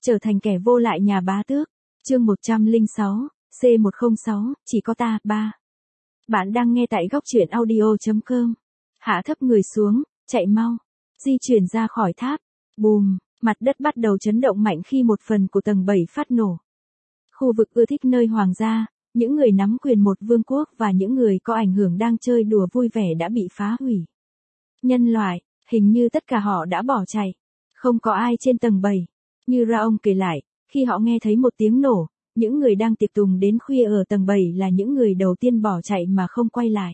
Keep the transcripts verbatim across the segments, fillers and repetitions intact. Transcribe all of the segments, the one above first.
Trở thành kẻ vô lại nhà bá tước. Chương một trăm lẻ sáu, C một không sáu, chỉ có ta, ba. Bạn đang nghe tại góc truyện audio chấm com. Hạ thấp người xuống, chạy mau. Di chuyển ra khỏi tháp. Bùm, mặt đất bắt đầu chấn động mạnh khi một phần của tầng bảy phát nổ. Khu vực ưa thích nơi hoàng gia, những người nắm quyền một vương quốc và những người có ảnh hưởng đang chơi đùa vui vẻ đã bị phá hủy. Nhân loại, hình như tất cả họ đã bỏ chạy. Không có ai trên tầng bảy. Như Raong kể lại, khi họ nghe thấy một tiếng nổ, những người đang tiệc tùng đến khuya ở tầng bảy là những người đầu tiên bỏ chạy mà không quay lại.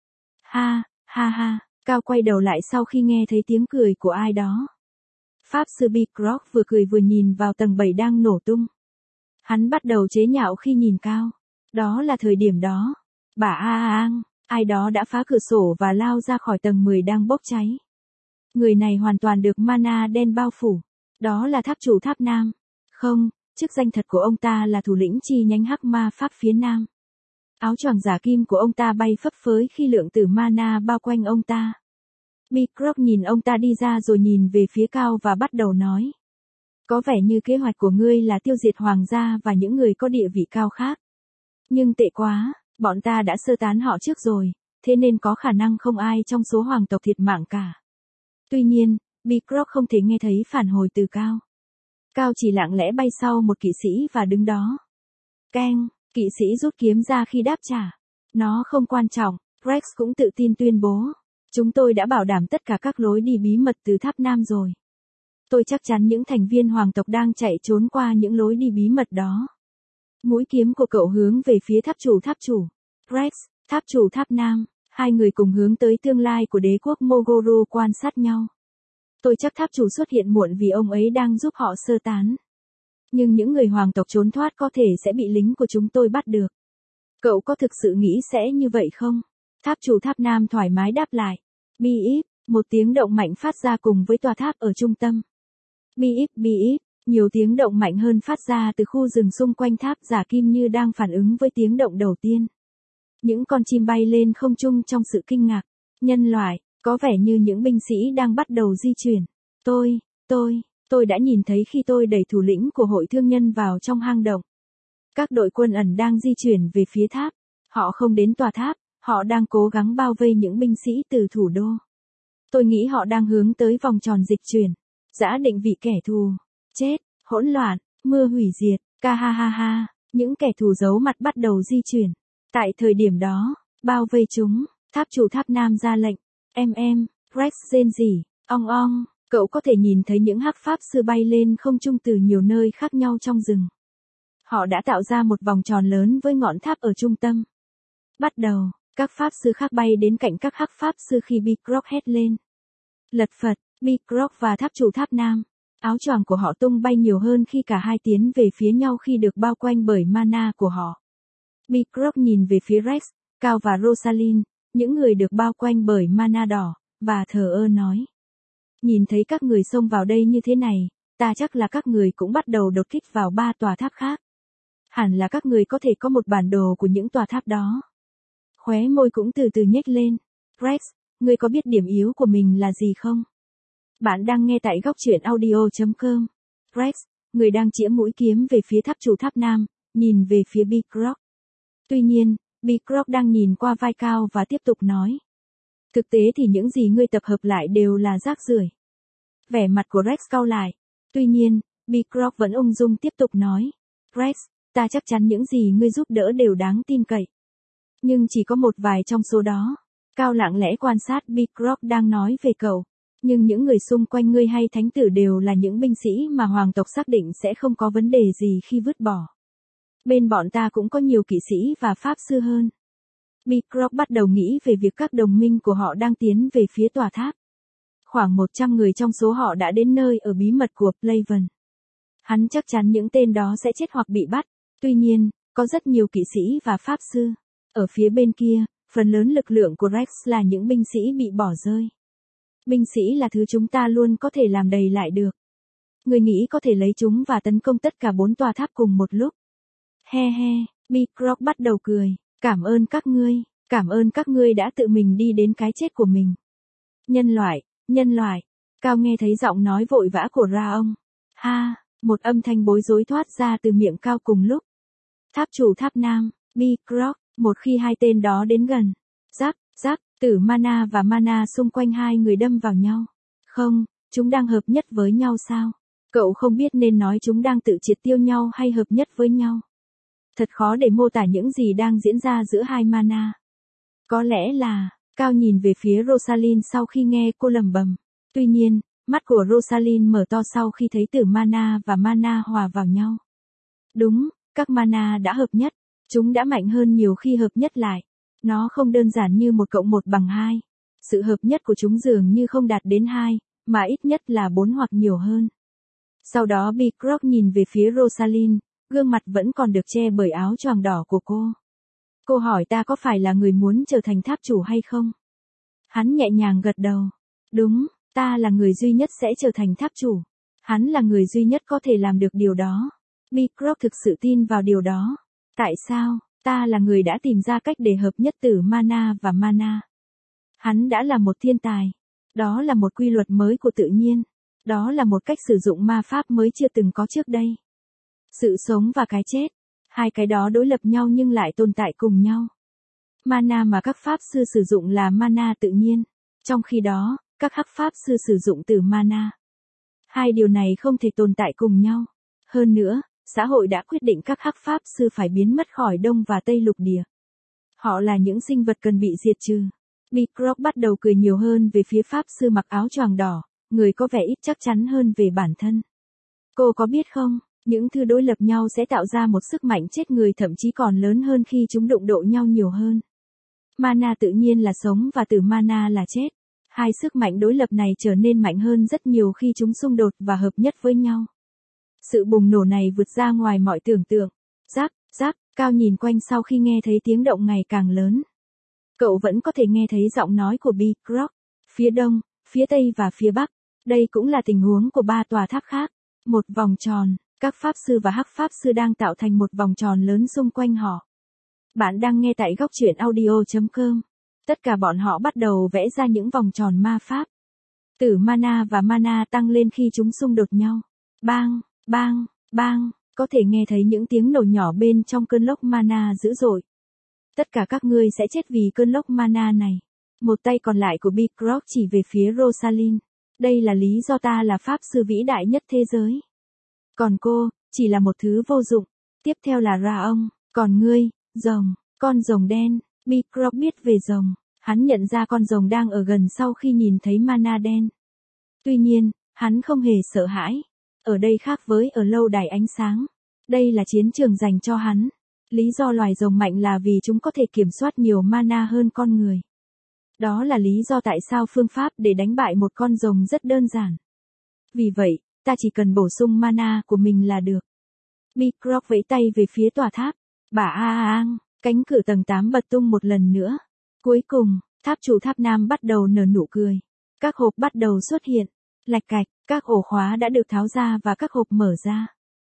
Ha, ha ha, Cao quay đầu lại sau khi nghe thấy tiếng cười của ai đó. Pháp sư Beecroft vừa cười vừa nhìn vào tầng bảy đang nổ tung. Hắn bắt đầu chế nhạo khi nhìn Cao. Đó là thời điểm đó. Bà a ang, ai đó đã phá cửa sổ và lao ra khỏi tầng mười đang bốc cháy. Người này hoàn toàn được mana đen bao phủ. Đó là tháp chủ tháp Nam. Không, chức danh thật của ông ta là thủ lĩnh chi nhánh hắc ma pháp phía Nam. Áo choàng giả kim của ông ta bay phấp phới khi lượng tử mana bao quanh ông ta. Beecroft nhìn ông ta đi ra rồi nhìn về phía Cao và bắt đầu nói. Có vẻ như kế hoạch của ngươi là tiêu diệt hoàng gia và những người có địa vị cao khác. Nhưng tệ quá, bọn ta đã sơ tán họ trước rồi, thế nên có khả năng không ai trong số hoàng tộc thiệt mạng cả. Tuy nhiên, Beecroft không thể nghe thấy phản hồi từ Cao. Cao chỉ lặng lẽ bay sau một kỵ sĩ và đứng đó. Keng, kỵ sĩ rút kiếm ra khi đáp trả. Nó không quan trọng, Rex cũng tự tin tuyên bố. Chúng tôi đã bảo đảm tất cả các lối đi bí mật từ tháp Nam rồi. Tôi chắc chắn những thành viên hoàng tộc đang chạy trốn qua những lối đi bí mật đó. Mũi kiếm của cậu hướng về phía tháp chủ tháp chủ. Rex, tháp chủ tháp Nam, hai người cùng hướng tới tương lai của đế quốc Mogoro quan sát nhau. Tôi chắc tháp chủ xuất hiện muộn vì ông ấy đang giúp họ sơ tán. Nhưng những người hoàng tộc trốn thoát có thể sẽ bị lính của chúng tôi bắt được. Cậu có thực sự nghĩ sẽ như vậy không? Tháp chủ tháp Nam thoải mái đáp lại. Bi-íp, một tiếng động mạnh phát ra cùng với tòa tháp ở trung tâm. Bi-íp bi-íp, nhiều tiếng động mạnh hơn phát ra từ khu rừng xung quanh tháp giả kim như đang phản ứng với tiếng động đầu tiên. Những con chim bay lên không trung trong sự kinh ngạc. Nhân loại, có vẻ như những binh sĩ đang bắt đầu di chuyển. Tôi, tôi, tôi đã nhìn thấy khi tôi đẩy thủ lĩnh của hội thương nhân vào trong hang động. Các đội quân ẩn đang di chuyển về phía tháp. Họ không đến tòa tháp, họ đang cố gắng bao vây những binh sĩ từ thủ đô. Tôi nghĩ họ đang hướng tới vòng tròn dịch chuyển. Giã định vị kẻ thù. Chết, hỗn loạn, mưa hủy diệt, ca ha ha ha, những kẻ thù giấu mặt bắt đầu di chuyển. Tại thời điểm đó, bao vây chúng, tháp chủ tháp Nam ra lệnh. Em em, Rex rên rỉ, ong ong, cậu có thể nhìn thấy những hắc pháp sư bay lên không trung từ nhiều nơi khác nhau trong rừng. Họ đã tạo ra một vòng tròn lớn với ngọn tháp ở trung tâm. Bắt đầu, các pháp sư khác bay đến cạnh các hắc pháp sư khi Beecroft hét lên. Lật phật, Beecroft và tháp chủ tháp Nam. Áo choàng của họ tung bay nhiều hơn khi cả hai tiến về phía nhau khi được bao quanh bởi mana của họ. Beecroft nhìn về phía Rex, Cao và Rosalind, những người được bao quanh bởi mana đỏ, và thờ ơ nói. Nhìn thấy các người xông vào đây như thế này, ta chắc là các người cũng bắt đầu đột kích vào ba tòa tháp khác. Hẳn là các người có thể có một bản đồ của những tòa tháp đó. Khóe môi cũng từ từ nhếch lên. Rex, ngươi có biết điểm yếu của mình là gì không? Bạn đang nghe tại góc truyện audio chấm com. Rex, người đang chĩa mũi kiếm về phía tháp chủ tháp Nam, nhìn về phía Beecroft. Tuy nhiên, Beecroft đang nhìn qua vai Cao và tiếp tục nói. Thực tế thì những gì ngươi tập hợp lại đều là rác rưởi. Vẻ mặt của Rex cau lại. Tuy nhiên, Beecroft vẫn ung dung tiếp tục nói. Rex, ta chắc chắn những gì ngươi giúp đỡ đều đáng tin cậy. Nhưng chỉ có một vài trong số đó. Cao lặng lẽ quan sát Beecroft đang nói về cậu. Nhưng những người xung quanh ngươi hay thánh tử đều là những binh sĩ mà hoàng tộc xác định sẽ không có vấn đề gì khi vứt bỏ. Bên bọn ta cũng có nhiều kỵ sĩ và pháp sư hơn. Beecroft bắt đầu nghĩ về việc các đồng minh của họ đang tiến về phía tòa tháp. Khoảng một trăm người trong số họ đã đến nơi ở bí mật của Plaven. Hắn chắc chắn những tên đó sẽ chết hoặc bị bắt. Tuy nhiên, có rất nhiều kỵ sĩ và pháp sư. Ở phía bên kia, phần lớn lực lượng của Rex là những binh sĩ bị bỏ rơi. Binh sĩ là thứ chúng ta luôn có thể làm đầy lại được. Người nghĩ có thể lấy chúng và tấn công tất cả bốn tòa tháp cùng một lúc. He he, Beecroft bắt đầu cười. Cảm ơn các ngươi, cảm ơn các ngươi đã tự mình đi đến cái chết của mình. Nhân loại, nhân loại. Cao nghe thấy giọng nói vội vã của Raong. Ha, Một âm thanh bối rối thoát ra từ miệng Cao cùng lúc. Tháp chủ tháp nam, Biglock, một khi hai tên đó đến gần. Giáp, giáp, tử mana và mana xung quanh hai người đâm vào nhau. Không, chúng đang hợp nhất với nhau sao? Cậu không biết nên nói chúng đang tự triệt tiêu nhau hay hợp nhất với nhau. Thật khó để mô tả những gì đang diễn ra giữa hai mana. Có lẽ là, Cao nhìn về phía Rosalind sau khi nghe cô lẩm bẩm. Tuy nhiên, mắt của Rosalind mở to sau khi thấy tử mana và mana hòa vào nhau. Đúng, các mana đã hợp nhất. Chúng đã mạnh hơn nhiều khi hợp nhất lại. Nó không đơn giản như một cộng một bằng hai. Sự hợp nhất của chúng dường như không đạt đến hai, mà ít nhất là bốn hoặc nhiều hơn. Sau đó Biglock nhìn về phía Rosalind, gương mặt vẫn còn được che bởi áo choàng đỏ của cô. Cô hỏi ta có phải là người muốn trở thành tháp chủ hay không? Hắn nhẹ nhàng gật đầu. Đúng, ta là người duy nhất sẽ trở thành tháp chủ. Hắn là người duy nhất có thể làm được điều đó. Biglock thực sự tin vào điều đó. Tại sao? Ta là người đã tìm ra cách để hợp nhất tử mana và mana. Hắn đã là một thiên tài. Đó là một quy luật mới của tự nhiên. Đó là một cách sử dụng ma pháp mới chưa từng có trước đây. Sự sống và cái chết. Hai cái đó đối lập nhau nhưng lại tồn tại cùng nhau. Mana mà các pháp sư sử dụng là mana tự nhiên. Trong khi đó, các hắc pháp sư sử dụng tử mana. Hai điều này không thể tồn tại cùng nhau. Hơn nữa, xã hội đã quyết định các hắc pháp sư phải biến mất khỏi Đông và Tây lục địa. Họ là những sinh vật cần bị diệt trừ. Biglock bắt đầu cười nhiều hơn về phía pháp sư mặc áo choàng đỏ, người có vẻ ít chắc chắn hơn về bản thân. Cô có biết không, những thứ đối lập nhau sẽ tạo ra một sức mạnh chết người thậm chí còn lớn hơn khi chúng đụng độ nhau nhiều hơn. Mana tự nhiên là sống và tử mana là chết. Hai sức mạnh đối lập này trở nên mạnh hơn rất nhiều khi chúng xung đột và hợp nhất với nhau. Sự bùng nổ này vượt ra ngoài mọi tưởng tượng. Giáp, giáp, Cao nhìn quanh sau khi nghe thấy tiếng động ngày càng lớn. Cậu vẫn có thể nghe thấy giọng nói của Biglock. Phía đông, phía tây và phía bắc. Đây cũng là tình huống của ba tòa tháp khác. Một vòng tròn, các pháp sư và hắc pháp sư đang tạo thành một vòng tròn lớn xung quanh họ. Bạn đang nghe tại góc truyện audio chấm com. Tất cả bọn họ bắt đầu vẽ ra những vòng tròn ma pháp. Tử mana và mana tăng lên khi chúng xung đột nhau. Bang, bang, bang, có thể nghe thấy những tiếng nổ nhỏ bên trong cơn lốc mana dữ dội. Tất cả các ngươi sẽ chết vì cơn lốc mana này. Một tay còn lại của Biglock chỉ về phía Rosalind. Đây là lý do ta là pháp sư vĩ đại nhất thế giới. Còn cô, chỉ là một thứ vô dụng. Tiếp theo là ra ông, còn ngươi, rồng, con rồng đen. Biglock biết về rồng. Hắn nhận ra con rồng đang ở gần sau khi nhìn thấy mana đen. Tuy nhiên, hắn không hề sợ hãi. Ở đây khác với ở lâu đài ánh sáng. Đây là chiến trường dành cho hắn. Lý do loài rồng mạnh là vì chúng có thể kiểm soát nhiều mana hơn con người. Đó là lý do tại sao phương pháp để đánh bại một con rồng rất đơn giản. Vì vậy, ta chỉ cần bổ sung mana của mình là được. Biglock vẫy tay về phía tòa tháp. Bà a a ang, cánh cửa tầng tám bật tung một lần nữa. Cuối cùng, tháp chủ tháp nam bắt đầu nở nụ cười. Các hộp bắt đầu xuất hiện. Lạch cạch, các ổ khóa đã được tháo ra và các hộp mở ra.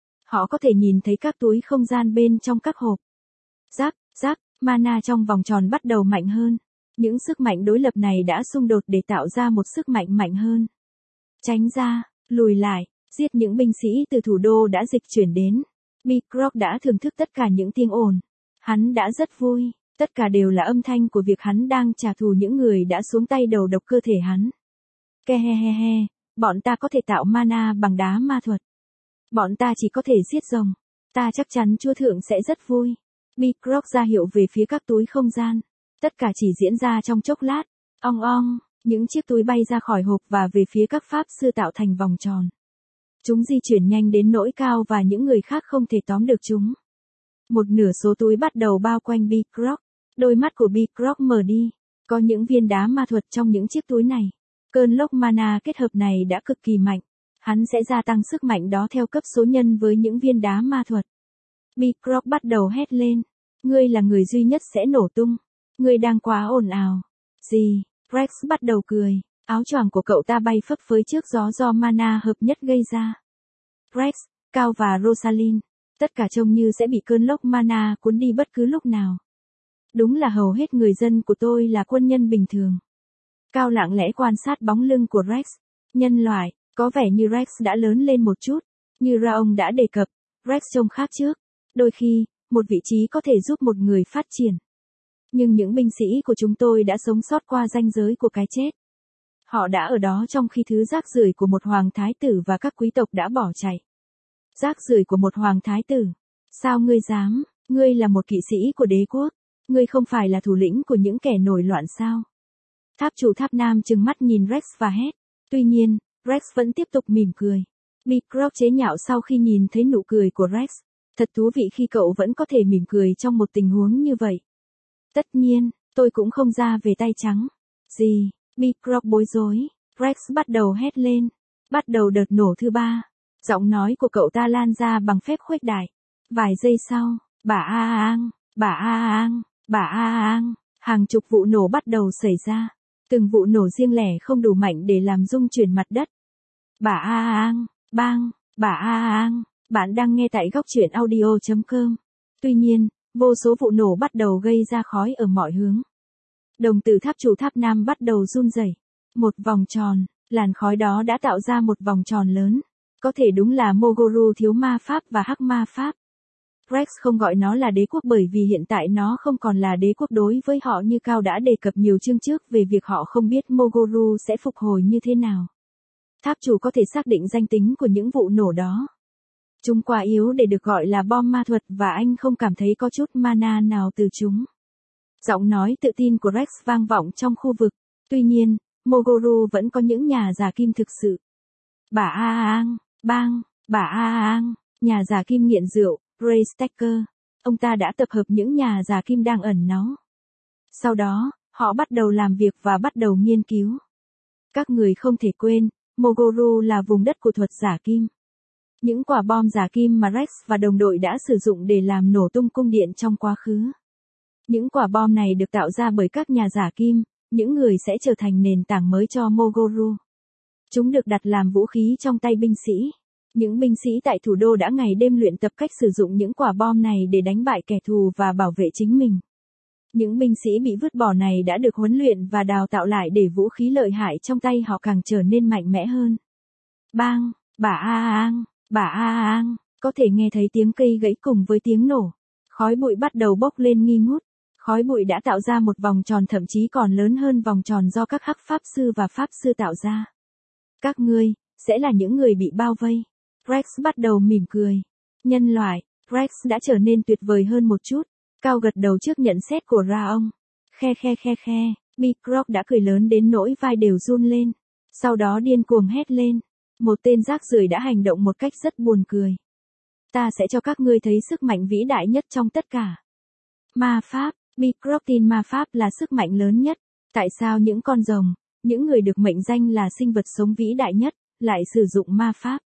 Họ có thể nhìn thấy các túi không gian bên trong các hộp. Giáp, giáp, mana trong vòng tròn bắt đầu mạnh hơn. Những sức mạnh đối lập này đã xung đột để tạo ra một sức mạnh mạnh hơn. Tránh ra, lùi lại, giết những binh sĩ từ thủ đô đã dịch chuyển đến. Biglock đã thưởng thức tất cả những tiếng ồn. Hắn đã rất vui, tất cả đều là âm thanh của việc hắn đang trả thù những người đã xuống tay đầu độc cơ thể hắn. Kehehehe, bọn ta có thể tạo mana bằng đá ma thuật. Bọn ta chỉ có thể giết rồng. Ta chắc chắn Chúa Thượng sẽ rất vui. Biglock ra hiệu về phía các túi không gian. Tất cả chỉ diễn ra trong chốc lát. Ong ong, những chiếc túi bay ra khỏi hộp và về phía các pháp sư tạo thành vòng tròn. Chúng di chuyển nhanh đến nỗi Cao và những người khác không thể tóm được chúng. Một nửa số túi bắt đầu bao quanh Biglock. Đôi mắt của Biglock mở đi. Có những viên đá ma thuật trong những chiếc túi này. Cơn lốc mana kết hợp này đã cực kỳ mạnh. Hắn sẽ gia tăng sức mạnh đó theo cấp số nhân với những viên đá ma thuật. Biglock bắt đầu hét lên. Ngươi là người duy nhất sẽ nổ tung. Ngươi đang quá ồn ào. Gì? Rex bắt đầu cười. Áo choàng của cậu ta bay phấp phới trước gió do mana hợp nhất gây ra. Rex, Cao và Rosalind. Tất cả trông như sẽ bị cơn lốc mana cuốn đi bất cứ lúc nào. Đúng là hầu hết người dân của tôi là quân nhân bình thường. Cao lặng lẽ quan sát bóng lưng của Rex. Nhân loại, có vẻ như Rex đã lớn lên một chút. Như Raong đã đề cập, Rex trông khác trước. Đôi khi, một vị trí có thể giúp một người phát triển. Nhưng những binh sĩ của chúng tôi đã sống sót qua ranh giới của cái chết. Họ đã ở đó trong khi thứ rác rưởi của một hoàng thái tử và các quý tộc đã bỏ chạy. Rác rưởi của một hoàng thái tử. Sao ngươi dám, ngươi là một kỵ sĩ của đế quốc. Ngươi không phải là thủ lĩnh của những kẻ nổi loạn sao? Tháp chủ tháp nam trừng mắt nhìn Rex và hét. Tuy nhiên, Rex vẫn tiếp tục mỉm cười. Mycroft chế nhạo sau khi nhìn thấy nụ cười của Rex. Thật thú vị khi cậu vẫn có thể mỉm cười trong một tình huống như vậy. Tất nhiên, tôi cũng không ra về tay trắng. Gì? Mycroft bối rối. Rex bắt đầu hét lên. Bắt đầu đợt nổ thứ ba. Giọng nói của cậu ta lan ra bằng phép khuếch đại. Vài giây sau, bà a ang, bà a ang, bà a ang, hàng chục vụ nổ bắt đầu xảy ra. Từng vụ nổ riêng lẻ không đủ mạnh để làm rung chuyển mặt đất. Bà a ang, bang, bà a ang, bạn đang nghe tại góc truyện audio chấm com. Tuy nhiên, vô số vụ nổ bắt đầu gây ra khói ở mọi hướng. Đồng tử tháp chủ tháp nam bắt đầu run rẩy. Một vòng tròn, làn khói đó đã tạo ra một vòng tròn lớn. Có thể đúng là Mogoru thiếu ma pháp và hắc ma pháp. Rex không gọi nó là đế quốc bởi vì hiện tại nó không còn là đế quốc đối với họ như Cao đã đề cập nhiều chương trước về việc họ không biết Mogoru sẽ phục hồi như thế nào. Tháp chủ có thể xác định danh tính của những vụ nổ đó. Chúng quá yếu để được gọi là bom ma thuật và anh không cảm thấy có chút mana nào từ chúng. Giọng nói tự tin của Rex vang vọng trong khu vực. Tuy nhiên, Mogoru vẫn có những nhà giả kim thực sự. Bà a ang, bang, bà a ang, nhà giả kim nghiện rượu, Ray Stacker. Ông ta đã tập hợp những nhà giả kim đang ẩn náu. Sau đó, họ bắt đầu làm việc và bắt đầu nghiên cứu. Các người không thể quên, Mogoru là vùng đất của thuật giả kim. Những quả bom giả kim mà Rex và đồng đội đã sử dụng để làm nổ tung cung điện trong quá khứ. Những quả bom này được tạo ra bởi các nhà giả kim, những người sẽ trở thành nền tảng mới cho Mogoru. Chúng được đặt làm vũ khí trong tay binh sĩ. Những binh sĩ tại thủ đô đã ngày đêm luyện tập cách sử dụng những quả bom này để đánh bại kẻ thù và bảo vệ chính mình. Những binh sĩ bị vứt bỏ này đã được huấn luyện và đào tạo lại để vũ khí lợi hại trong tay họ càng trở nên mạnh mẽ hơn. Bang, bà a ang, bà a ang, có thể nghe thấy tiếng cây gãy cùng với tiếng nổ. Khói bụi bắt đầu bốc lên nghi ngút. Khói bụi đã tạo ra một vòng tròn thậm chí còn lớn hơn vòng tròn do các hắc pháp sư và pháp sư tạo ra. Các ngươi, sẽ là những người bị bao vây. Rex bắt đầu mỉm cười. Nhân loại, Rex đã trở nên tuyệt vời hơn một chút. Cao gật đầu trước nhận xét của Raong. Khe khe khe khe, Mycroft đã cười lớn đến nỗi vai đều run lên. Sau đó điên cuồng hét lên. Một tên rác rưởi đã hành động một cách rất buồn cười. Ta sẽ cho các ngươi thấy sức mạnh vĩ đại nhất trong tất cả. Ma pháp, Mycroft tin ma pháp là sức mạnh lớn nhất. Tại sao những con rồng, những người được mệnh danh là sinh vật sống vĩ đại nhất, lại sử dụng ma pháp?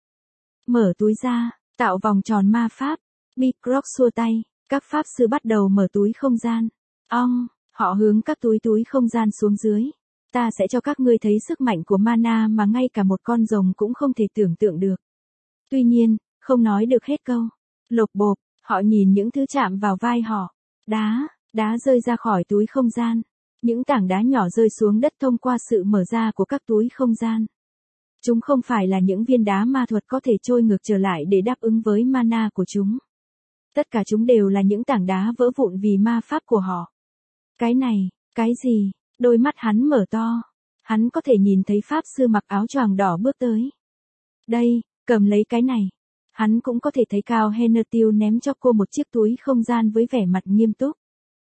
Mở túi ra, tạo vòng tròn ma pháp. Mycroft xua tay, các pháp sư bắt đầu mở túi không gian. Ong, họ hướng các túi túi không gian xuống dưới. Ta sẽ cho các ngươi thấy sức mạnh của mana mà ngay cả một con rồng cũng không thể tưởng tượng được. Tuy nhiên, không nói được hết câu. Lộp bộp, họ nhìn những thứ chạm vào vai họ. Đá, đá rơi ra khỏi túi không gian. Những tảng đá nhỏ rơi xuống đất thông qua sự mở ra của các túi không gian. Chúng không phải là những viên đá ma thuật có thể trôi ngược trở lại để đáp ứng với mana của chúng. Tất cả chúng đều là những tảng đá vỡ vụn vì ma pháp của họ. Cái này, cái gì? Đôi mắt hắn mở to. Hắn có thể nhìn thấy pháp sư mặc áo choàng đỏ bước tới. Đây, cầm lấy cái này. Hắn cũng có thể thấy Cao Hennertil ném cho cô một chiếc túi không gian với vẻ mặt nghiêm túc.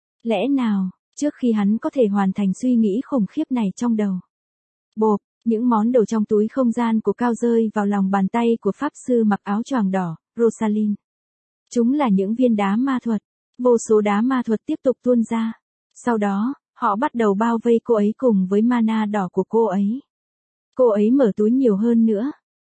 Lẽ nào, trước khi hắn có thể hoàn thành suy nghĩ khủng khiếp này trong đầu. Bộp, những món đồ trong túi không gian của Cao rơi vào lòng bàn tay của pháp sư mặc áo choàng đỏ, Rosalind. Chúng là những viên đá ma thuật. Vô số đá ma thuật tiếp tục tuôn ra. Sau đó, họ bắt đầu bao vây cô ấy cùng với mana đỏ của cô ấy. Cô ấy mở túi nhiều hơn nữa.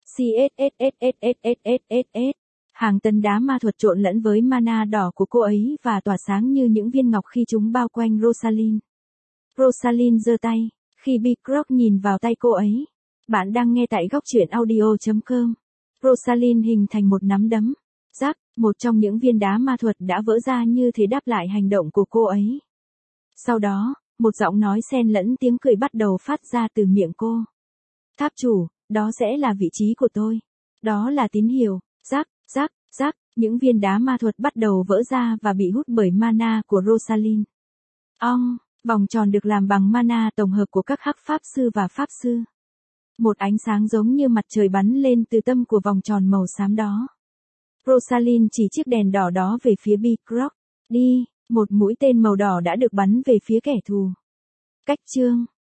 xxxxxxxxx. Hàng tấn đá ma thuật trộn lẫn với mana đỏ của cô ấy và tỏa sáng như những viên ngọc khi chúng bao quanh Rosalind. Rosalind giơ tay, khi Mycroft nhìn vào tay cô ấy. Bạn đang nghe tại góc truyện audio chấm com. Rosalind hình thành một nắm đấm. Rắc, một trong những viên đá ma thuật đã vỡ ra như thế đáp lại hành động của cô ấy. Sau đó, một giọng nói xen lẫn tiếng cười bắt đầu phát ra từ miệng cô. Tháp chủ, đó sẽ là vị trí của tôi. Đó là tín hiệu. Rác, rác, rác, những viên đá ma thuật bắt đầu vỡ ra và bị hút bởi mana của Rosalind. Ong, vòng tròn được làm bằng mana tổng hợp của các hắc pháp sư và pháp sư. Một ánh sáng giống như mặt trời bắn lên từ tâm của vòng tròn màu xám đó. Rosalind chỉ chiếc đèn đỏ đó về phía Beecroft. Đi, một mũi tên màu đỏ đã được bắn về phía kẻ thù. Cách chương